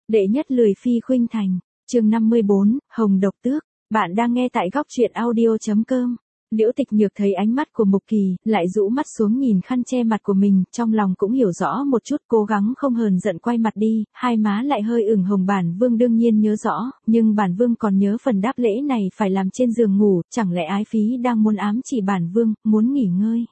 Đệ nhất lười phi khuynh thành, chương 54, Hồng Độc Tước, bạn đang nghe tại góc truyện audio.com. Liễu Tịch Nhược thấy ánh mắt của Mục Kỳ, lại rũ mắt xuống nhìn khăn che mặt của mình, trong lòng cũng hiểu rõ một chút, cố gắng không hờn giận quay mặt đi, hai má lại hơi ửng hồng. Bản Vương đương nhiên nhớ rõ, nhưng Bản Vương còn nhớ phần đáp lễ này phải làm trên giường ngủ, chẳng lẽ ái phí đang muốn ám chỉ Bản Vương, muốn nghỉ ngơi.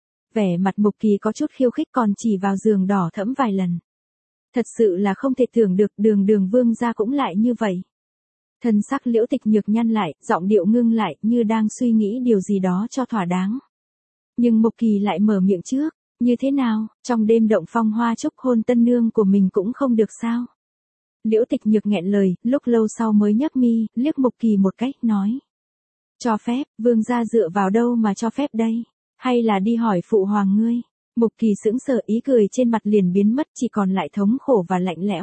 Vẻ mặt Mục Kỳ có chút khiêu khích, còn chỉ vào giường đỏ thẫm vài lần. Thật sự là không thể tưởng được, đường Vương gia cũng lại như vậy. Thân sắc Liễu Tịch Nhược nhăn lại, giọng điệu ngưng lại, như đang suy nghĩ điều gì đó cho thỏa đáng. Nhưng Mục Kỳ lại mở miệng trước, như thế nào, trong đêm động phong hoa chúc hôn tân nương của mình cũng không được sao? Liễu Tịch Nhược nghẹn lời, lúc lâu sau mới nhấc mi, liếc Mục Kỳ một cách, nói. Cho phép, Vương gia dựa vào đâu mà cho phép đây? Hay là đi hỏi phụ hoàng ngươi? Mục Kỳ sững sờ, ý cười trên mặt liền biến mất, chỉ còn lại thống khổ và lạnh lẽo.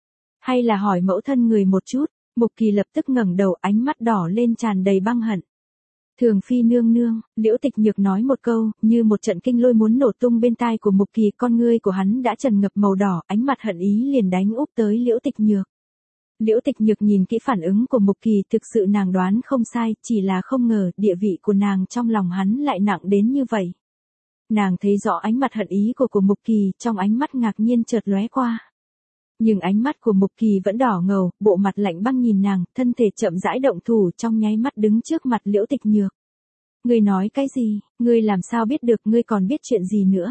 Hay là hỏi mẫu thân người một chút? Mục Kỳ lập tức ngẩng đầu, ánh mắt đỏ lên tràn đầy băng hận. Thường phi nương nương, Liễu Tịch Nhược nói một câu, như một trận kinh lôi muốn nổ tung bên tai của Mục Kỳ, con ngươi của hắn đã tràn ngập màu đỏ, ánh mặt hận ý liền đánh úp tới Liễu Tịch Nhược. Liễu Tịch Nhược nhìn kỹ phản ứng của Mục Kỳ, thực sự nàng đoán không sai, chỉ là không ngờ địa vị của nàng trong lòng hắn lại nặng đến như vậy. Nàng thấy rõ ánh mặt hận ý của Mục Kỳ, trong ánh mắt ngạc nhiên chợt lóe qua. Nhưng ánh mắt của Mục Kỳ vẫn đỏ ngầu, bộ mặt lạnh băng nhìn nàng, thân thể chậm rãi động thủ, trong nháy mắt đứng trước mặt Liễu Tịch Nhược. Ngươi nói cái gì, ngươi làm sao biết được, ngươi còn biết chuyện gì nữa?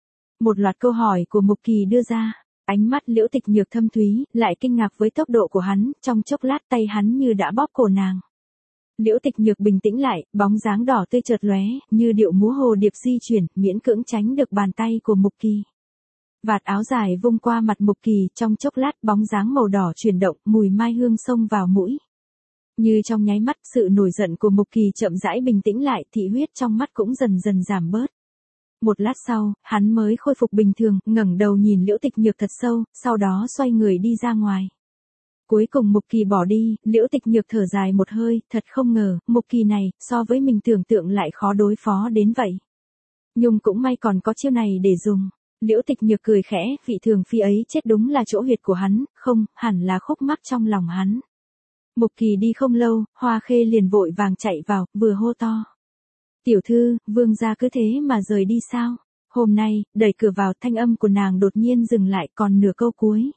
Một loạt câu hỏi của Mục Kỳ đưa ra, ánh mắt Liễu Tịch Nhược thâm thúy, lại kinh ngạc với tốc độ của hắn, trong chốc lát tay hắn như đã bóp cổ nàng. Liễu Tịch Nhược bình tĩnh lại, bóng dáng đỏ tươi chợt lóe, như điệu múa hồ điệp di chuyển, miễn cưỡng tránh được bàn tay của Mục Kỳ. Vạt áo dài vung qua mặt Mục Kỳ, trong chốc lát bóng dáng màu đỏ chuyển động, mùi mai hương xông vào mũi. Như trong nháy mắt, sự nổi giận của Mục Kỳ chậm rãi bình tĩnh lại, thị huyết trong mắt cũng dần dần giảm bớt. Một lát sau, hắn mới khôi phục bình thường, ngẩng đầu nhìn Liễu Tịch Nhược thật sâu, sau đó xoay người đi ra ngoài. Cuối cùng Mục Kỳ bỏ đi, Liễu Tịch Nhược thở dài một hơi, thật không ngờ, Mục Kỳ này, so với mình tưởng tượng lại khó đối phó đến vậy. Nhưng cũng may còn có chiêu này để dùng. Liễu Tịch Nhược cười khẽ, vị thường phi ấy chết đúng là chỗ huyệt của hắn, không, hẳn là khúc mắc trong lòng hắn. Mục Kỳ đi không lâu, Hoa Khê liền vội vàng chạy vào, vừa hô to. Tiểu thư, Vương gia cứ thế mà rời đi sao? Hôm nay, đẩy cửa vào, thanh âm của nàng đột nhiên dừng lại, còn nửa câu cuối.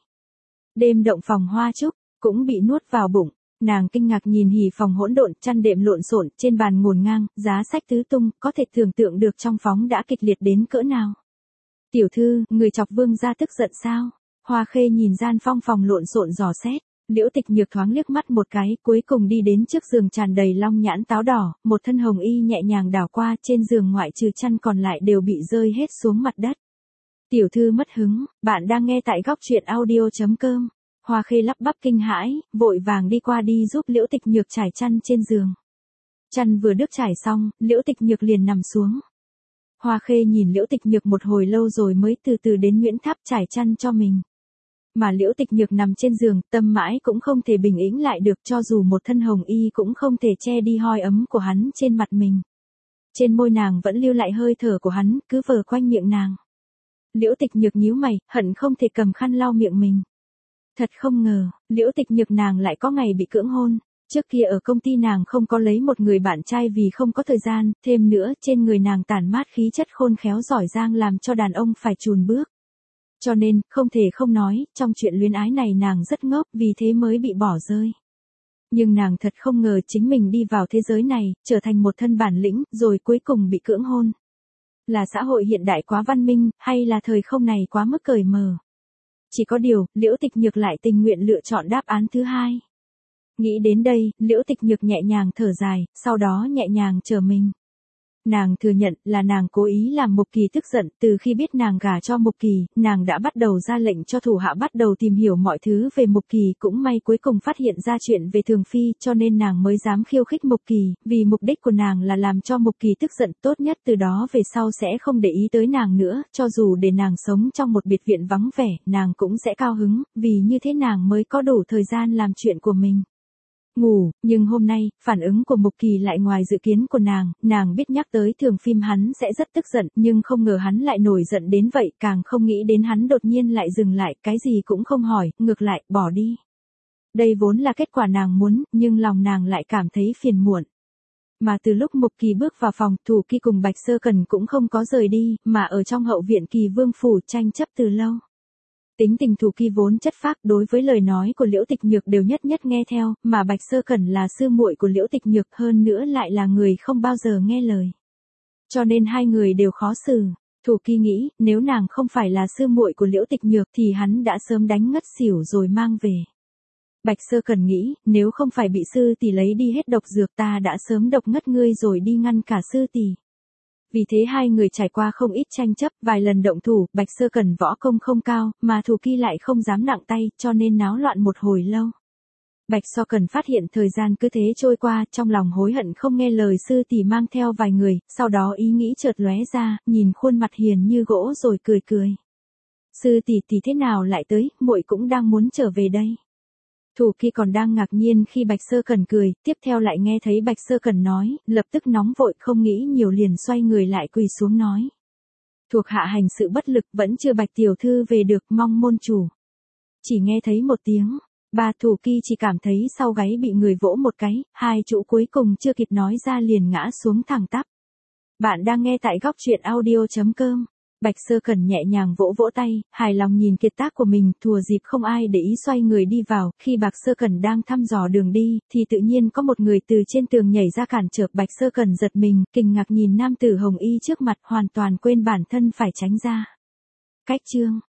Đêm động phòng hoa trúc, cũng bị nuốt vào bụng. Nàng kinh ngạc nhìn hỉ phòng hỗn độn, chăn đệm lộn xộn, trên bàn ngổn ngang, giá sách tứ tung, có thể tưởng tượng được trong phóng đã kịch liệt đến cỡ nào. Tiểu thư, người chọc Vương gia tức giận sao? Hoa Khê nhìn gian phòng lộn xộn dò xét. Liễu Tịch Nhược thoáng liếc mắt một cái, cuối cùng đi đến trước giường tràn đầy long nhãn táo đỏ, một thân hồng y nhẹ nhàng đảo qua, trên giường ngoại trừ chăn còn lại đều bị rơi hết xuống mặt đất. Tiểu thư mất hứng, bạn đang nghe tại góc truyện audio.com. Hoa Khê lắp bắp kinh hãi, vội vàng đi qua đi giúp Liễu Tịch Nhược trải chăn trên giường. Chăn vừa được trải xong, Liễu Tịch Nhược liền nằm xuống. Hoa Khê nhìn Liễu Tịch Nhược một hồi lâu rồi mới từ từ đến Nguyễn Tháp trải chăn cho mình. Mà Liễu Tịch Nhược nằm trên giường, tâm mãi cũng không thể bình tĩnh lại được, cho dù một thân hồng y cũng không thể che đi hoi ấm của hắn trên mặt mình. Trên môi nàng vẫn lưu lại hơi thở của hắn, cứ vờ quanh miệng nàng. Liễu Tịch Nhược nhíu mày, hận không thể cầm khăn lau miệng mình. Thật không ngờ, Liễu Tịch Nhược nàng lại có ngày bị cưỡng hôn. Trước kia ở công ty nàng không có lấy một người bạn trai vì không có thời gian, thêm nữa trên người nàng tản mát khí chất khôn khéo giỏi giang làm cho đàn ông phải chùn bước. Cho nên, không thể không nói, trong chuyện luyến ái này nàng rất ngốc, vì thế mới bị bỏ rơi. Nhưng nàng thật không ngờ chính mình đi vào thế giới này, trở thành một thân bản lĩnh, rồi cuối cùng bị cưỡng hôn. Là xã hội hiện đại quá văn minh, hay là thời không này quá mức cởi mở? Chỉ có điều, Liễu Tịch Nhược lại tình nguyện lựa chọn đáp án thứ hai. Nghĩ đến đây, Liễu Tịch Nhược nhẹ nhàng thở dài, sau đó nhẹ nhàng trở mình. Nàng thừa nhận là nàng cố ý làm Mục Kỳ tức giận, từ khi biết nàng gả cho Mục Kỳ, nàng đã bắt đầu ra lệnh cho thủ hạ bắt đầu tìm hiểu mọi thứ về Mục Kỳ, cũng may cuối cùng phát hiện ra chuyện về Thường Phi, cho nên nàng mới dám khiêu khích Mục Kỳ, vì mục đích của nàng là làm cho Mục Kỳ tức giận, tốt nhất từ đó về sau sẽ không để ý tới nàng nữa, cho dù để nàng sống trong một biệt viện vắng vẻ, nàng cũng sẽ cao hứng, vì như thế nàng mới có đủ thời gian làm chuyện của mình. ngủ, nhưng hôm nay, phản ứng của Mục Kỳ lại ngoài dự kiến của nàng biết nhắc tới Thường Phim hắn sẽ rất tức giận, nhưng không ngờ hắn lại nổi giận đến vậy, càng không nghĩ đến hắn đột nhiên lại dừng lại, cái gì cũng không hỏi, ngược lại, bỏ đi. Đây vốn là kết quả nàng muốn, nhưng lòng nàng lại cảm thấy phiền muộn. Mà từ lúc Mục Kỳ bước vào phòng, Thủ Kỳ cùng Bạch Sơ Cần cũng không có rời đi, mà ở trong hậu viện Kỳ Vương phủ tranh chấp từ lâu. Tính tình Thủ Kỳ vốn chất phác, đối với lời nói của Liễu Tịch Nhược đều nhất nhất nghe theo, mà Bạch Sơ Cẩn là sư muội của Liễu Tịch Nhược, hơn nữa lại là người không bao giờ nghe lời. Cho nên hai người đều khó xử. Thủ Kỳ nghĩ, nếu nàng không phải là sư muội của Liễu Tịch Nhược thì hắn đã sớm đánh ngất xỉu rồi mang về. Bạch Sơ Cẩn nghĩ, nếu không phải bị sư tỷ lấy đi hết độc dược ta đã sớm độc ngất ngươi rồi đi ngăn cả sư tỷ. Vì thế hai người trải qua không ít tranh chấp, vài lần động thủ, Bạch Sơ Cẩn võ công không cao, mà Thủ Kỳ lại không dám nặng tay, cho nên náo loạn một hồi lâu. Bạch Sơ Cẩn phát hiện thời gian cứ thế trôi qua, trong lòng hối hận không nghe lời sư tỷ mang theo vài người, sau đó ý nghĩ chợt lóe ra, nhìn khuôn mặt hiền như gỗ rồi cười cười. Sư tỷ tỷ thế nào lại tới, muội cũng đang muốn trở về đây. Thủ Kỳ còn đang ngạc nhiên khi Bạch Sơ Cẩn cười, tiếp theo lại nghe thấy Bạch Sơ Cẩn nói, lập tức nóng vội không nghĩ nhiều liền xoay người lại quỳ xuống nói. Thuộc hạ hành sự bất lực vẫn chưa Bạch tiểu thư về được, mong môn chủ. Chỉ nghe thấy một tiếng, Thủ Kỳ chỉ cảm thấy sau gáy bị người vỗ một cái, hai chữ cuối cùng chưa kịp nói ra liền ngã xuống thẳng tắp. Bạn đang nghe tại góc truyện audio.com. Bạch Sơ Cẩn nhẹ nhàng vỗ vỗ tay, hài lòng nhìn kiệt tác của mình, thừa dịp không ai để ý xoay người đi vào, khi Bạch Sơ Cẩn đang thăm dò đường đi, thì tự nhiên có một người từ trên tường nhảy ra cản trở. Bạch Sơ Cẩn giật mình, kinh ngạc nhìn nam tử hồng y trước mặt, hoàn toàn quên bản thân phải tránh ra. Cách chương